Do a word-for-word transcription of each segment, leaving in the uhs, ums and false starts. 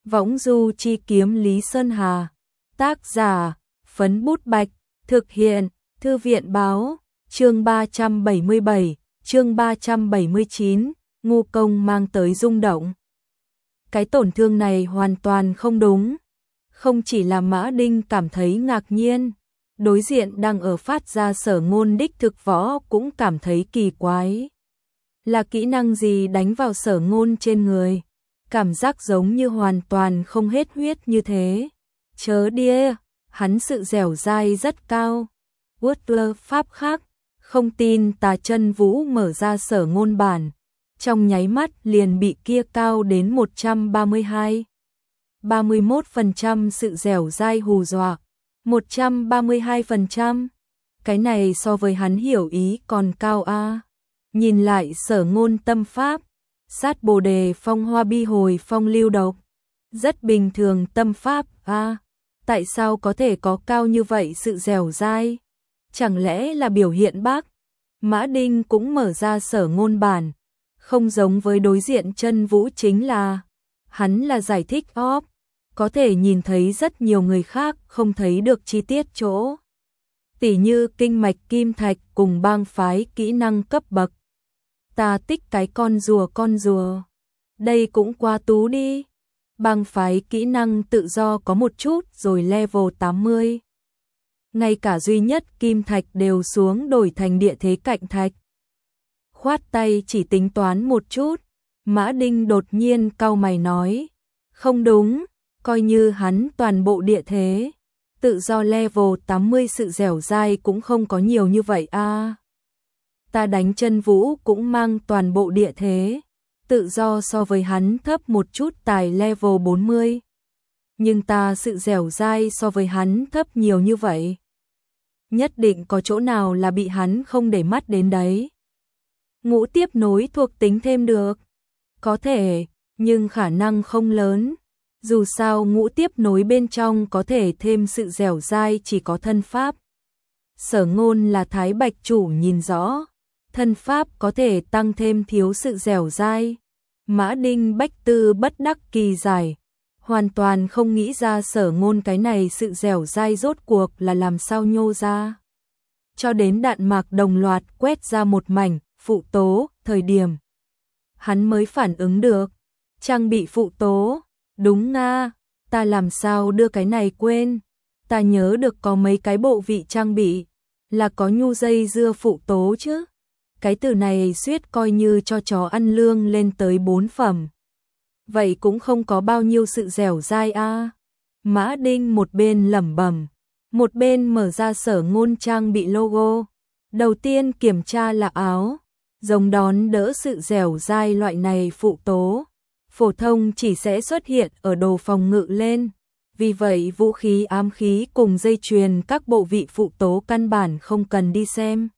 Võng du chi kiếm Lý Sơn Hà. Tác giả, Phấn Bút Bạch. Thực hiện, Thư viện báo. Chương ba trăm bảy mươi bảy, chương ba trăm bảy mươi chín, ngu công mang tới rung động. Cái tổn thương này hoàn toàn không đúng. Không chỉ là Mã Đinh cảm thấy ngạc nhiên, đối diện đang ở phát ra Sở Ngôn đích thực võ cũng cảm thấy kỳ quái. Là kỹ năng gì đánh vào Sở Ngôn trên người? Cảm giác giống như hoàn toàn không hết huyết như thế. Chớ đĩa, hắn sự dẻo dai rất cao. Wordler pháp khác, không tin tà chân vũ mở ra Sở Ngôn bản. Trong nháy mắt liền bị kia cao đến một trăm ba mươi hai. ba mươi mốt phần trăm sự dẻo dai hù dọa. một trăm ba mươi hai phần trăm. Cái này so với hắn hiểu ý còn cao a. À. Nhìn lại Sở Ngôn tâm pháp. Sát Bồ Đề Phong Hoa Bi Hồi Phong Lưu Độc. Rất bình thường tâm pháp a. À. Tại sao có thể có cao như vậy sự dẻo dai? Chẳng lẽ là biểu hiện bác? Mã Đinh cũng mở ra Sở Ngôn bản. Không giống với đối diện chân vũ chính là hắn là giải thích óp, có thể nhìn thấy rất nhiều người khác không thấy được chi tiết chỗ. Tỉ như kinh mạch kim thạch cùng bang phái kỹ năng cấp bậc. Ta tích cái con rùa con rùa. Đây cũng quá tú đi. Bang phái kỹ năng tự do có một chút rồi level tám mươi. Ngay cả duy nhất kim thạch đều xuống đổi thành địa thế cạnh thạch. Khoát tay chỉ tính toán một chút, Mã Đinh đột nhiên cau mày nói, không đúng, coi như hắn toàn bộ địa thế, tự do level tám mươi sự dẻo dai cũng không có nhiều như vậy a. À. Ta đánh chân vũ cũng mang toàn bộ địa thế, tự do so với hắn thấp một chút tài level bốn mươi. Nhưng ta sự dẻo dai so với hắn thấp nhiều như vậy. Nhất định có chỗ nào là bị hắn không để mắt đến đấy. Ngũ tiếp nối thuộc tính thêm được. Có thể, nhưng khả năng không lớn. Dù sao ngũ tiếp nối bên trong có thể thêm sự dẻo dai chỉ có thân pháp. Sở Ngôn là Thái Bạch chủ nhìn rõ. Thân pháp có thể tăng thêm thiếu sự dẻo dai. Mã Đinh Bách Tư bất đắc kỳ giải. Hoàn toàn không nghĩ ra Sở Ngôn cái này sự dẻo dai rốt cuộc là làm sao nhô ra. Cho đến đạn mạc đồng loạt quét ra một mảnh. Phụ tố, thời điểm. Hắn mới phản ứng được. Trang bị phụ tố. Đúng nga, ta làm sao đưa cái này quên. Ta nhớ được có mấy cái bộ vị trang bị. Là có nhu dây dưa phụ tố chứ. Cái từ này suýt coi như cho chó ăn lương lên tới bốn phẩm. Vậy cũng không có bao nhiêu sự dẻo dai a. À. Mã Đinh một bên lẩm bẩm, một bên mở ra Sở Ngôn trang bị logo. Đầu tiên kiểm tra là áo. Giống đón đỡ sự dẻo dai loại này phụ tố, phổ thông chỉ sẽ xuất hiện ở đồ phòng ngự lên. Vì vậy vũ khí ám khí cùng dây chuyền các bộ vị phụ tố căn bản không cần đi xem.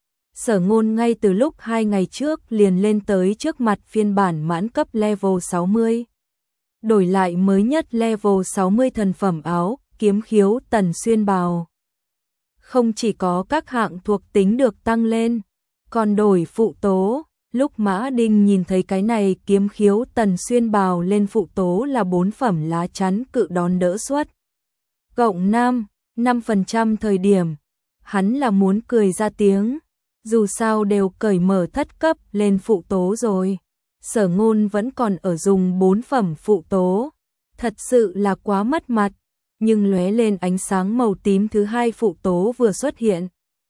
Sở Ngôn ngay từ lúc hai ngày trước liền lên tới trước mặt phiên bản mãn cấp level sáu mươi. Đổi lại mới nhất level sáu mươi thần phẩm áo, kiếm khiếu tần xuyên bào. Không chỉ có các hạng thuộc tính được tăng lên, còn đổi phụ tố. Lúc Mã Đinh nhìn thấy cái này kiếm khiếu tần xuyên bào lên phụ tố là bốn phẩm lá chắn cự đón đỡ suất. Cộng năm, năm phần trăm thời điểm. Hắn là muốn cười ra tiếng. Dù sao đều cởi mở thất cấp lên phụ tố rồi. Sở Ngôn vẫn còn ở dùng bốn phẩm phụ tố. Thật sự là quá mất mặt. Nhưng lóe lên ánh sáng màu tím thứ hai phụ tố vừa xuất hiện.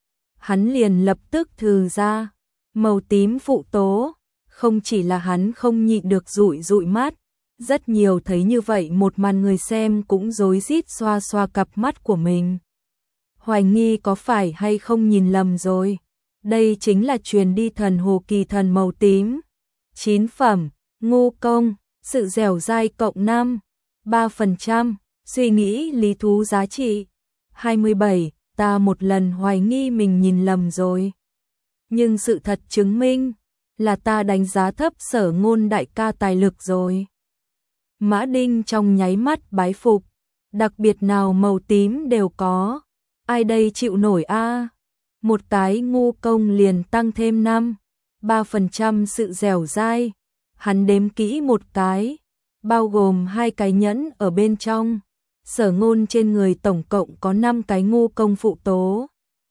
Hắn liền lập tức thừ ra. Màu tím phụ tố. Không chỉ là hắn không nhịn được dụi dụi mắt. Rất nhiều thấy như vậy một màn người xem cũng rối rít xoa xoa cặp mắt của mình. Hoài nghi có phải hay không nhìn lầm rồi. Đây chính là truyền đi thần hồ kỳ thần màu tím. chín phẩm, ngu công, sự dẻo dai cộng năm, ba phần trăm, suy nghĩ lý thú giá trị. hai mươi bảy, ta một lần hoài nghi mình nhìn lầm rồi. Nhưng sự thật chứng minh là ta đánh giá thấp Sở Ngôn đại ca tài lực rồi. Mã Đinh trong nháy mắt bái phục, đặc biệt nào màu tím đều có. Ai đây chịu nổi a? À? Một cái ngu công liền tăng thêm năm, ba phần trăm sự dẻo dai. Hắn đếm kỹ một cái, bao gồm hai cái nhẫn ở bên trong. Sở Ngôn trên người tổng cộng có năm cái ngu công phụ tố.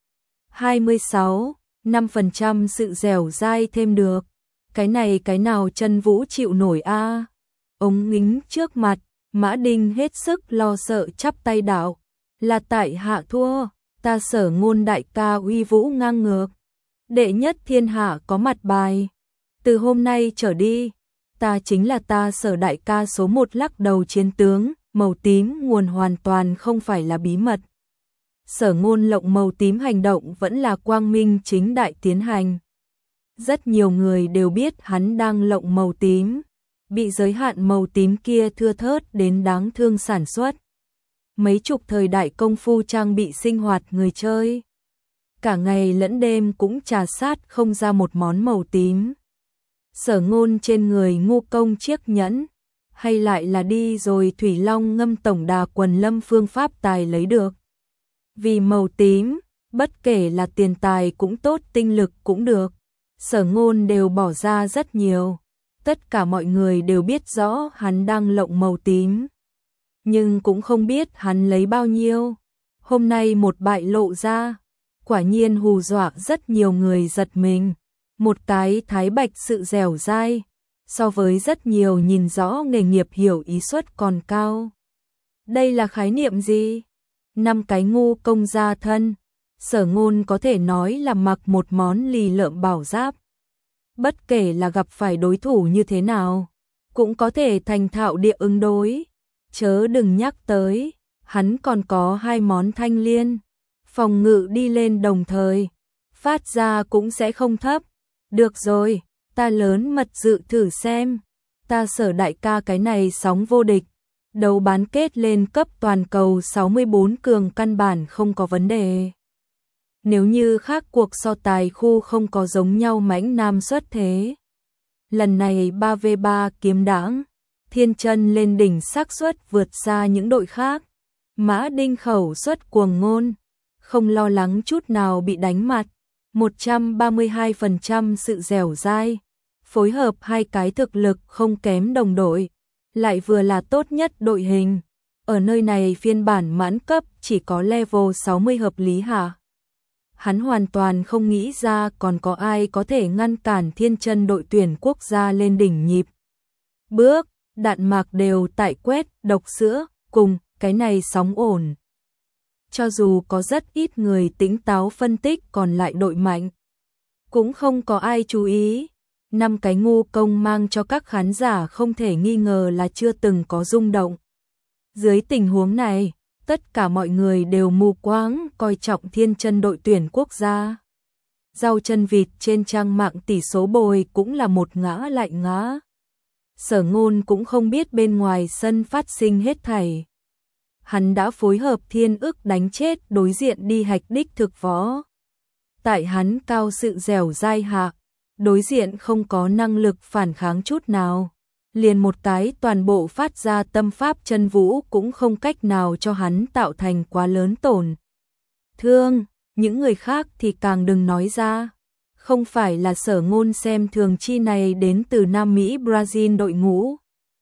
hai mươi sáu, năm phần trăm sự dẻo dai thêm được. Cái này cái nào Chân Vũ chịu nổi a? À? Ống nghính trước mặt, Mã Đinh hết sức lo sợ chắp tay đạo, là tại hạ thua, ta Sở Ngôn đại ca uy vũ ngang ngược, đệ nhất thiên hạ có mặt bài. Từ hôm nay trở đi, ta chính là ta Sở đại ca số một lắc đầu chiến tướng, màu tím nguồn hoàn toàn không phải là bí mật. Sở Ngôn lộng màu tím hành động vẫn là quang minh chính đại tiến hành. Rất nhiều người đều biết hắn đang lộng màu tím, bị giới hạn màu tím kia thưa thớt đến đáng thương sản xuất. Mấy chục thời đại công phu trang bị sinh hoạt người chơi. Cả ngày lẫn đêm cũng trà sát không ra một món màu tím. Sở Ngôn trên người ngu công chiếc nhẫn, hay lại là đi rồi Thủy Long ngâm tổng đà quần lâm phương pháp tài lấy được. Vì màu tím, bất kể là tiền tài cũng tốt tinh lực cũng được, Sở Ngôn đều bỏ ra rất nhiều. Tất cả mọi người đều biết rõ hắn đang lộng màu tím, nhưng cũng không biết hắn lấy bao nhiêu. Hôm nay một bại lộ ra, quả nhiên hù dọa rất nhiều người giật mình. Một cái thái bạch sự dẻo dai, so với rất nhiều nhìn rõ nghề nghiệp hiểu ý suất còn cao. Đây là khái niệm gì? Năm cái ngu công gia thân, Sở Ngôn có thể nói là mặc một món lì lợm bảo giáp. Bất kể là gặp phải đối thủ như thế nào, cũng có thể thành thạo địa ứng đối. Chớ đừng nhắc tới, hắn còn có hai món thanh liên, phòng ngự đi lên đồng thời, phát ra cũng sẽ không thấp. Được rồi, ta lớn mật dự thử xem, ta Sở đại ca cái này sóng vô địch, đấu bán kết lên cấp toàn cầu sáu mươi bốn cường căn bản không có vấn đề. Nếu như khác cuộc so tài khu không có giống nhau mãnh nam xuất thế. Lần này ba vs ba kiếm đãng, Thiên Chân lên đỉnh xác suất vượt xa những đội khác. Mã Đinh khẩu suất cuồng ngôn, không lo lắng chút nào bị đánh mặt. một trăm ba mươi hai phần trăm sự dẻo dai, phối hợp hai cái thực lực không kém đồng đội, lại vừa là tốt nhất đội hình. Ở nơi này phiên bản mãn cấp chỉ có level sáu mươi hợp lý hả? Hắn hoàn toàn không nghĩ ra còn có ai có thể ngăn cản Thiên Chân đội tuyển quốc gia lên đỉnh nhịp. Bước, đạn mạc đều tại quét, độc sữa, cùng, cái này sóng ổn. Cho dù có rất ít người tỉnh táo phân tích còn lại đội mạnh, cũng không có ai chú ý. Năm cái ngu công mang cho các khán giả không thể nghi ngờ là chưa từng có rung động. Dưới tình huống này, tất cả mọi người đều mù quáng coi trọng Thiên Chân đội tuyển quốc gia. Rau chân vịt trên trang mạng tỷ số bồi cũng là một ngã lại ngã. Sở Ngôn cũng không biết bên ngoài sân phát sinh hết thảy. Hắn đã phối hợp thiên ức đánh chết đối diện đi hạch đích thực võ. Tại hắn cao sự dẻo dai hạ, đối diện không có năng lực phản kháng chút nào. Liền một cái toàn bộ phát ra tâm pháp chân vũ cũng không cách nào cho hắn tạo thành quá lớn tổn thương. Những người khác thì càng đừng nói ra. Không phải là Sở Ngôn xem thường chi này đến từ Nam Mỹ Brazil đội ngũ,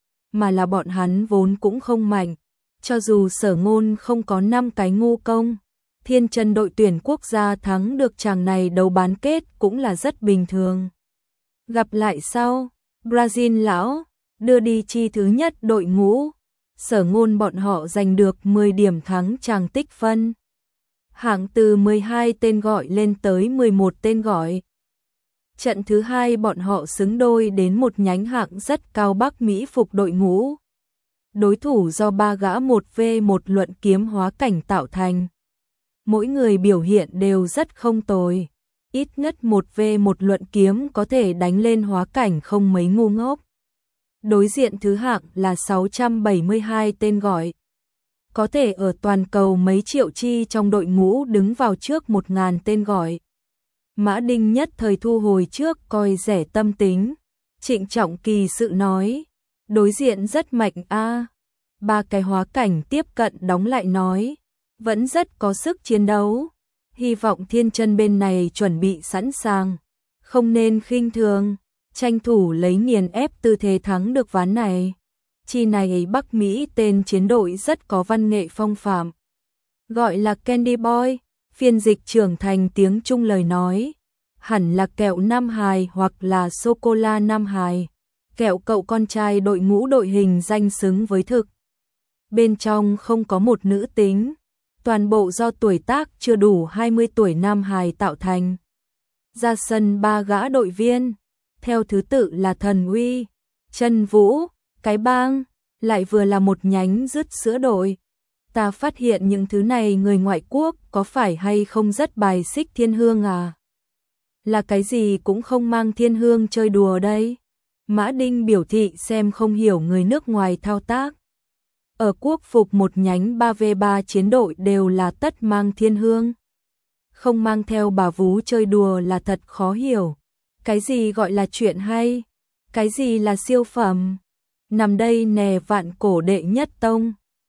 mà là bọn hắn vốn cũng không mạnh. Cho dù Sở Ngôn không có năm cái ngu công, Thiên Chân đội tuyển quốc gia thắng được chàng này đấu bán kết cũng là rất bình thường. Gặp lại sau, Brazil lão đưa đi chi thứ nhất đội ngũ, Sở Ngôn bọn họ giành được mười điểm thắng chàng tích phân. Hạng từ mười hai tên gọi lên tới mười một tên gọi. Trận thứ hai bọn họ xứng đôi đến một nhánh hạng rất cao Bắc Mỹ phục đội ngũ. Đối thủ do ba gã một vs một luận kiếm hóa cảnh tạo thành. Mỗi người biểu hiện đều rất không tồi. Ít nhất một vs một luận kiếm có thể đánh lên hóa cảnh không mấy ngu ngốc. Đối diện thứ hạng là sáu trăm bảy mươi hai tên gọi. Có thể ở toàn cầu mấy triệu chi trong đội ngũ đứng vào trước một ngàn tên gọi. Mã Đinh nhất thời thu hồi trước coi rẻ tâm tính. Trịnh trọng kỳ sự nói. Đối diện rất mạnh a. Ba cái hóa cảnh tiếp cận đóng lại nói. Vẫn rất có sức chiến đấu. Hy vọng Thiên Chân bên này chuẩn bị sẵn sàng. Không nên khinh thường. Tranh thủ lấy nghiền ép tư thế thắng được ván này. Chi này Bắc Mỹ tên chiến đội rất có văn nghệ phong phạm. Gọi là Candy Boy, phiên dịch trưởng thành tiếng Trung lời nói. Hẳn là kẹo Nam Hải hoặc là sô-cô-la Nam Hải. Kẹo cậu con trai đội ngũ đội hình danh xứng với thực. Bên trong không có một nữ tính. Toàn bộ do tuổi tác chưa đủ hai mươi tuổi Nam Hải tạo thành. Ra sân ba gã đội viên. Theo thứ tự là Thần Uy, Trân Vũ, Cái Bang, lại vừa là một nhánh dứt sữa đội. Ta phát hiện những thứ này người ngoại quốc có phải hay không rất bài xích thiên hương à? Là cái gì cũng không mang thiên hương chơi đùa đây. Mã Đinh biểu thị xem không hiểu người nước ngoài thao tác. Ở quốc phục một nhánh ba vê ba chiến đội đều là tất mang thiên hương. Không mang theo bà vú chơi đùa là thật khó hiểu. Cái gì gọi là chuyện hay? Cái gì là siêu phẩm? Nằm đây nè vạn cổ đệ nhất tông.